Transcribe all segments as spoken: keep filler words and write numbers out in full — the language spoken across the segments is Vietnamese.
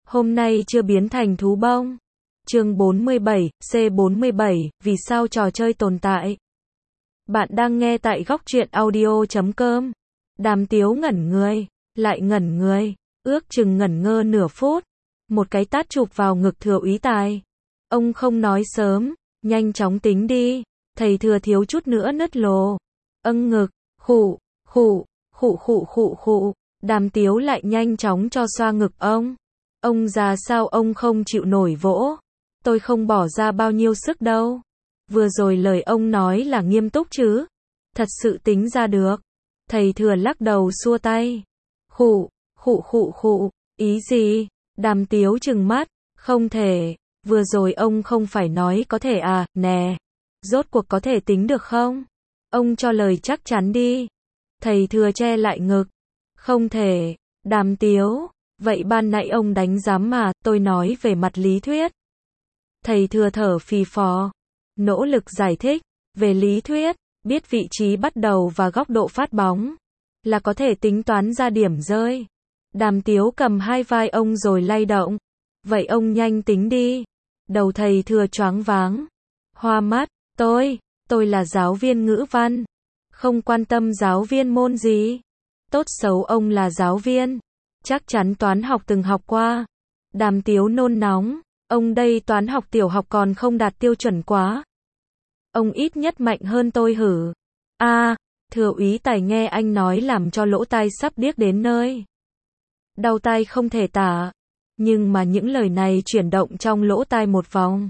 Hôm nay chưa biến thành thú bông. Chương bốn mươi bảy, C bốn mươi bảy, vì sao trò chơi tồn tại? Bạn đang nghe tại góc truyện audio chấm com. Đàm Tiếu ngẩn người, lại ngẩn người, ước chừng ngẩn ngơ nửa phút. Một cái tát chụp vào ngực Thừa Úy Tài. Ông không nói sớm, nhanh chóng tính đi. Thầy Thừa thiếu chút nữa nứt lồ. Âng ngực, khụ, khụ, khụ khụ khụ khụ. Đàm Tiếu lại nhanh chóng cho xoa ngực ông. Ông già sao ông không chịu nổi vỗ? Tôi không bỏ ra bao nhiêu sức đâu. Vừa rồi lời ông nói là nghiêm túc chứ? Thật sự tính ra được. Thầy Thừa lắc đầu xua tay. Khụ, khụ khụ khụ, ý gì? Đàm Tiếu trừng mắt, không thể. Vừa rồi ông không phải nói có thể à, nè. Rốt cuộc có thể tính được không? Ông cho lời chắc chắn đi. Thầy Thừa che lại ngực. Không thể. Đàm Tiếu, vậy ban nãy ông đánh giám mà, tôi nói về mặt lý thuyết. Thầy Thừa thở phì phò, nỗ lực giải thích, về lý thuyết, biết vị trí bắt đầu và góc độ phát bóng, là có thể tính toán ra điểm rơi. Đàm Tiếu cầm hai vai ông rồi lay động. Vậy ông nhanh tính đi. Đầu thầy Thừa choáng váng, hoa mắt, tôi, tôi là giáo viên ngữ văn, không quan tâm giáo viên môn gì. Tốt xấu ông là giáo viên, chắc chắn toán học từng học qua. Đàm Tiếu nôn nóng, ông đây toán học tiểu học còn không đạt tiêu chuẩn quá. Ông ít nhất mạnh hơn tôi hử. A, à, Thừa Úy Tài nghe anh nói làm cho lỗ tai sắp điếc đến nơi. Đau tai không thể tả, nhưng mà những lời này chuyển động trong lỗ tai một vòng,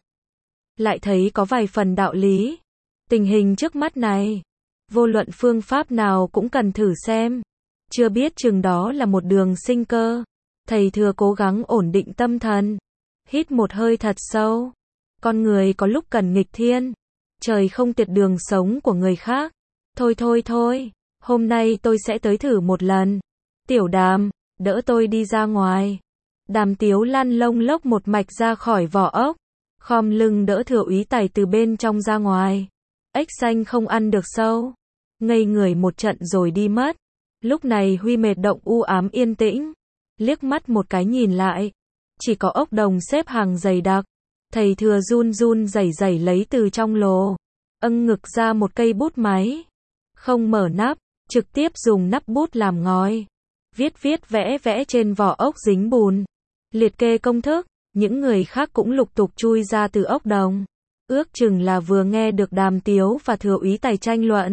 lại thấy có vài phần đạo lý. Tình hình trước mắt này, vô luận phương pháp nào cũng cần thử xem. Chưa biết chừng đó là một đường sinh cơ. Thầy Thừa cố gắng ổn định tâm thần. Hít một hơi thật sâu. Con người có lúc cần nghịch thiên. Trời không tiệt đường sống của người khác. Thôi thôi thôi, hôm nay tôi sẽ tới thử một lần. Tiểu Đàm, đỡ tôi đi ra ngoài. Đàm Tiếu lăn lông lốc một mạch ra khỏi vỏ ốc. Khom lưng đỡ Thừa Úy Tài từ bên trong ra ngoài. Ếch xanh không ăn được sâu. Ngây người một trận rồi đi mất. Lúc này Huy Mệt Động u ám yên tĩnh. Liếc mắt một cái nhìn lại. Chỉ có ốc đồng xếp hàng dày đặc. Thầy Thừa run run rẩy rẩy lấy từ trong lồ. Âng ngực ra một cây bút máy. Không mở nắp, trực tiếp dùng nắp bút làm ngòi. Viết viết vẽ vẽ trên vỏ ốc dính bùn. Liệt kê công thức, những người khác cũng lục tục chui ra từ ốc đồng. Ước chừng là vừa nghe được Đàm Tiếu và Thừa Úy Tài tranh luận.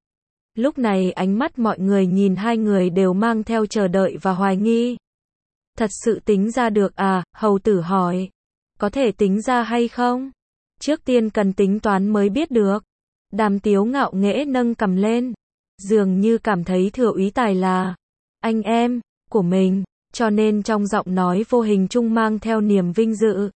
Lúc này ánh mắt mọi người nhìn hai người đều mang theo chờ đợi và hoài nghi. Thật sự tính ra được à? Hầu tử hỏi. Có thể tính ra hay không? Trước tiên cần tính toán mới biết được. Đàm Tiếu ngạo nghễ nâng cằm lên. Dường như cảm thấy Thừa Úy Tài là anh em của mình, cho nên trong giọng nói vô hình chung mang theo niềm vinh dự.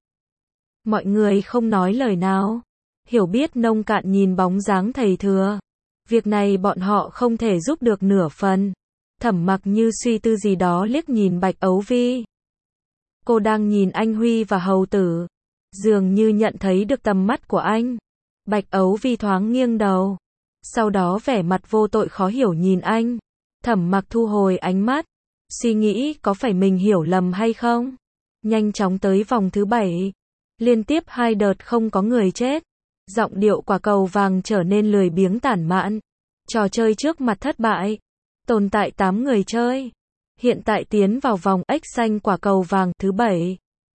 Mọi người không nói lời nào. Hiểu biết nông cạn nhìn bóng dáng thầy Thừa. Việc này bọn họ không thể giúp được nửa phần. Thẩm Mặc như suy tư gì đó liếc nhìn Bạch Ấu Vi. Cô đang nhìn anh Huy và hầu tử. Dường như nhận thấy được tầm mắt của anh. Bạch Ấu Vi thoáng nghiêng đầu. Sau đó vẻ mặt vô tội khó hiểu nhìn anh. Thẩm Mặc thu hồi ánh mắt. Suy nghĩ có phải mình hiểu lầm hay không. Nhanh chóng tới vòng thứ bảy. Liên tiếp hai đợt không có người chết. Giọng điệu quả cầu vàng trở nên lười biếng tản mạn. Trò chơi trước mặt thất bại. Tồn tại tám người chơi. Hiện tại tiến vào vòng ếch xanh quả cầu vàng thứ bảy.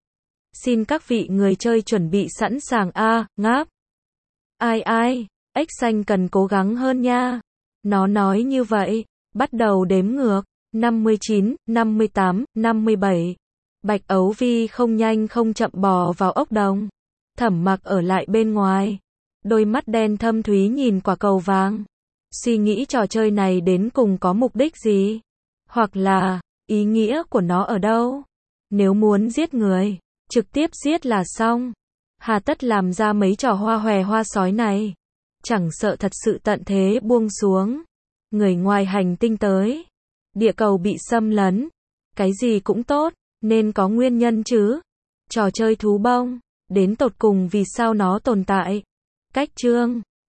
Xin các vị người chơi chuẩn bị sẵn sàng a, à, ngáp. Ai ai, ếch xanh cần cố gắng hơn nha. Nó nói như vậy, bắt đầu đếm ngược. năm mươi chín, năm mươi tám, năm mươi bảy. Bạch Ấu Vi không nhanh không chậm bò vào ốc đồng. Thẩm Mặc ở lại bên ngoài. Đôi mắt đen thâm thúy nhìn quả cầu vàng. Suy nghĩ trò chơi này đến cùng có mục đích gì? Hoặc là, ý nghĩa của nó ở đâu? Nếu muốn giết người, trực tiếp giết là xong. Hà tất làm ra mấy trò hoa hòe hoa sói này. Chẳng sợ thật sự tận thế buông xuống. Người ngoài hành tinh tới. Địa cầu bị xâm lấn. Cái gì cũng tốt, nên có nguyên nhân chứ. Trò chơi thú bông, đến tột cùng vì sao nó tồn tại. Cách chương